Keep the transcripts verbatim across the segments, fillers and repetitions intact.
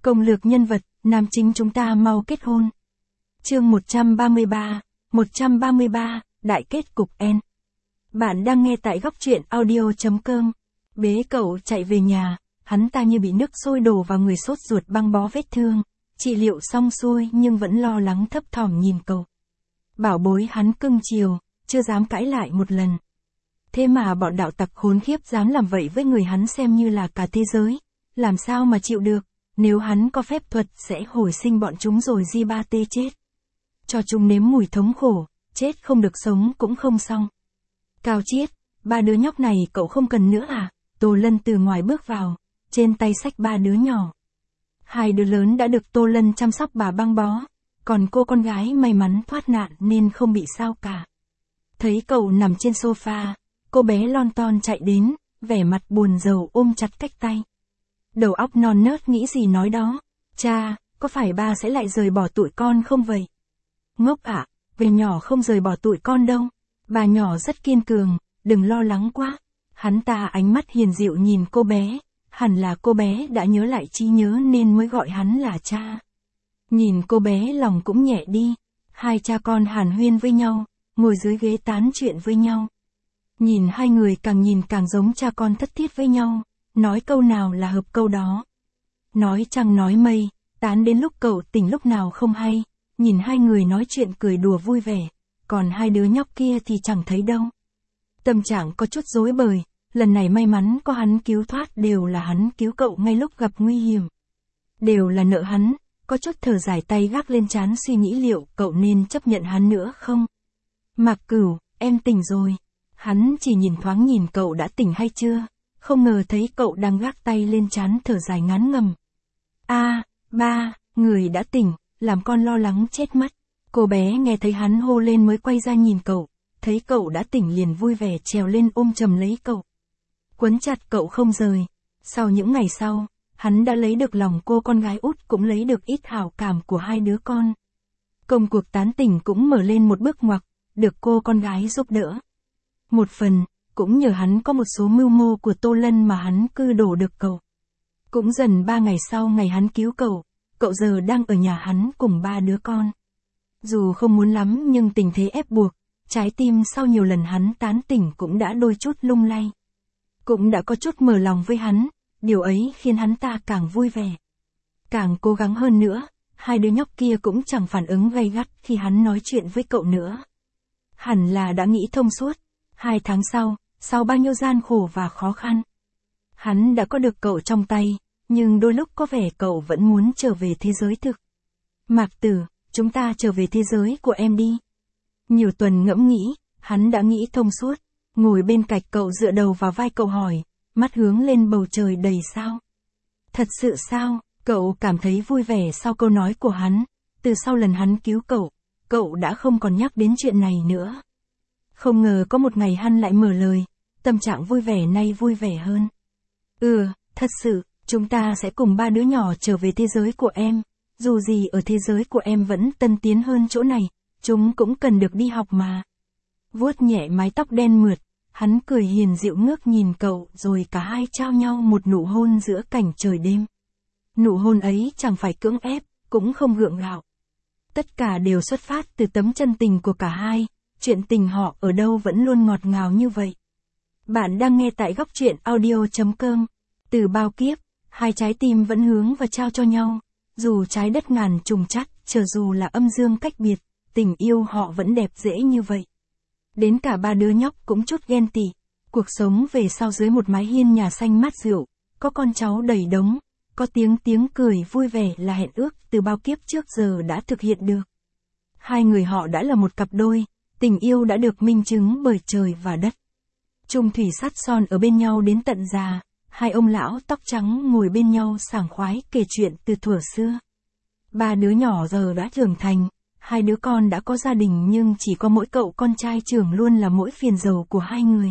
Công lược nhân vật, nam chính chúng ta mau kết hôn. Chương một trăm ba mươi ba, một trăm ba mươi ba, đại kết cục N. Bạn đang nghe tại góc truyện audio chấm com. Bế cậu chạy về nhà, hắn ta như bị nước sôi đổ vào người, sốt ruột băng bó vết thương. Trị liệu xong xuôi nhưng vẫn lo lắng thấp thỏm nhìn cậu. Bảo bối hắn cưng chiều, chưa dám cãi lại một lần. Thế mà bọn đạo tặc khốn khiếp dám làm vậy với người hắn xem như là cả thế giới. Làm sao mà chịu được, nếu hắn có phép thuật sẽ hồi sinh bọn chúng rồi di ba tê chết. Cho chúng nếm mùi thống khổ, chết không được sống cũng không xong. Cao Chiết, ba đứa nhóc này cậu không cần nữa à? Tô Lân từ ngoài bước vào, trên tay xách ba đứa nhỏ. Hai đứa lớn đã được Tô Lân chăm sóc bà băng bó, còn cô con gái may mắn thoát nạn nên không bị sao cả. Thấy cậu nằm trên sofa, cô bé lon ton chạy đến, vẻ mặt buồn rầu ôm chặt cách tay. Đầu óc non nớt nghĩ gì nói đó. Cha, có phải ba sẽ lại rời bỏ tụi con không vậy? Ngốc ạ, à, về nhỏ không rời bỏ tụi con đâu. Bà nhỏ rất kiên cường, đừng lo lắng quá. Hắn ta ánh mắt hiền dịu nhìn cô bé, hẳn là cô bé đã nhớ lại trí nhớ nên mới gọi hắn là cha. Nhìn cô bé lòng cũng nhẹ đi, hai cha con hàn huyên với nhau, ngồi dưới ghế tán chuyện với nhau. Nhìn hai người càng nhìn càng giống cha con thất thiết với nhau, nói câu nào là hợp câu đó. Nói trăng nói mây, tán đến lúc cậu tỉnh lúc nào không hay, nhìn hai người nói chuyện cười đùa vui vẻ, còn hai đứa nhóc kia thì chẳng thấy đâu. Tâm trạng có chút rối bời, lần này may mắn có hắn cứu thoát, đều là hắn cứu cậu ngay lúc gặp nguy hiểm. Đều là nợ hắn, có chút thở dài, tay gác lên trán suy nghĩ liệu cậu nên chấp nhận hắn nữa không. Mạc Cửu, em tỉnh rồi. Hắn chỉ nhìn thoáng nhìn cậu đã tỉnh hay chưa, không ngờ thấy cậu đang gác tay lên trán thở dài ngán ngầm. A, à, ba, người đã tỉnh, làm con lo lắng chết mất. Cô bé nghe thấy hắn hô lên mới quay ra nhìn cậu, thấy cậu đã tỉnh liền vui vẻ trèo lên ôm chầm lấy cậu. Quấn chặt cậu không rời. Sau những ngày sau, hắn đã lấy được lòng cô con gái út, cũng lấy được ít hảo cảm của hai đứa con. Công cuộc tán tỉnh cũng mở lên một bước ngoặt, được cô con gái giúp đỡ. Một phần, cũng nhờ hắn có một số mưu mô của Tô Lân mà hắn cư đổ được cậu. Cũng dần ba ngày sau ngày hắn cứu cậu, cậu giờ đang ở nhà hắn cùng ba đứa con. Dù không muốn lắm nhưng tình thế ép buộc, trái tim sau nhiều lần hắn tán tỉnh cũng đã đôi chút lung lay. Cũng đã có chút mở lòng với hắn, điều ấy khiến hắn ta càng vui vẻ. Càng cố gắng hơn nữa, hai đứa nhóc kia cũng chẳng phản ứng gay gắt khi hắn nói chuyện với cậu nữa. Hẳn là đã nghĩ thông suốt. Hai tháng sau, sau bao nhiêu gian khổ và khó khăn, hắn đã có được cậu trong tay, nhưng đôi lúc có vẻ cậu vẫn muốn trở về thế giới thực. Mạc Tử, chúng ta trở về thế giới của em đi. Nhiều tuần ngẫm nghĩ, hắn đã nghĩ thông suốt, ngồi bên cạnh cậu dựa đầu vào vai cậu hỏi, mắt hướng lên bầu trời đầy sao. Thật sự sao? Cậu cảm thấy vui vẻ sau câu nói của hắn, từ sau lần hắn cứu cậu, cậu đã không còn nhắc đến chuyện này nữa. Không ngờ có một ngày hắn lại mở lời, tâm trạng vui vẻ nay vui vẻ hơn. Ừ, thật sự, chúng ta sẽ cùng ba đứa nhỏ trở về thế giới của em, dù gì ở thế giới của em vẫn tân tiến hơn chỗ này, chúng cũng cần được đi học mà. Vuốt nhẹ mái tóc đen mượt, hắn cười hiền dịu ngước nhìn cậu rồi cả hai trao nhau một nụ hôn giữa cảnh trời đêm. Nụ hôn ấy chẳng phải cưỡng ép, cũng không gượng gạo. Tất cả đều xuất phát từ tấm chân tình của cả hai. Chuyện tình họ ở đâu vẫn luôn ngọt ngào như vậy. Bạn đang nghe tại góc truyện audio chấm com. Từ bao kiếp, hai trái tim vẫn hướng và trao cho nhau. Dù trái đất ngàn trùng trắc, chờ dù là âm dương cách biệt, tình yêu họ vẫn đẹp dễ như vậy. Đến cả ba đứa nhóc cũng chút ghen tị. Cuộc sống về sau dưới một mái hiên nhà xanh mát rượu, có con cháu đầy đống, có tiếng tiếng cười vui vẻ là hẹn ước từ bao kiếp trước giờ đã thực hiện được. Hai người họ đã là một cặp đôi. Tình yêu đã được minh chứng bởi trời và đất. Chung thủy sát son ở bên nhau đến tận già, hai ông lão tóc trắng ngồi bên nhau sảng khoái kể chuyện từ thuở xưa. Ba đứa nhỏ giờ đã trưởng thành, hai đứa con đã có gia đình nhưng chỉ có mỗi cậu con trai trưởng luôn là mỗi phiền dầu của hai người.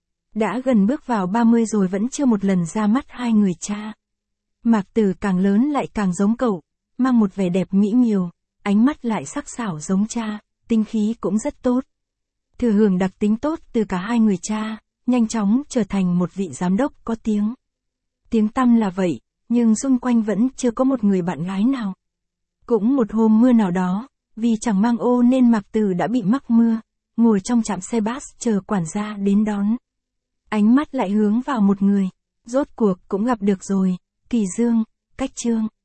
Đã gần bước vào ba mươi rồi vẫn chưa một lần ra mắt hai người cha. Mạc Tử càng lớn lại càng giống cậu, mang một vẻ đẹp mỹ miều, ánh mắt lại sắc sảo giống cha. Tính khí cũng rất tốt. Thừa hưởng đặc tính tốt từ cả hai người cha, nhanh chóng trở thành một vị giám đốc có tiếng. Tiếng tăm là vậy, Nhưng xung quanh vẫn chưa có một người bạn gái nào. Cũng một hôm mưa nào đó, vì chẳng mang ô nên Mạc Từ đã bị mắc mưa, ngồi trong trạm xe bus chờ quản gia đến đón. Ánh mắt lại hướng vào một người, rốt cuộc cũng gặp được rồi, Kỳ Dương, Cách Trương.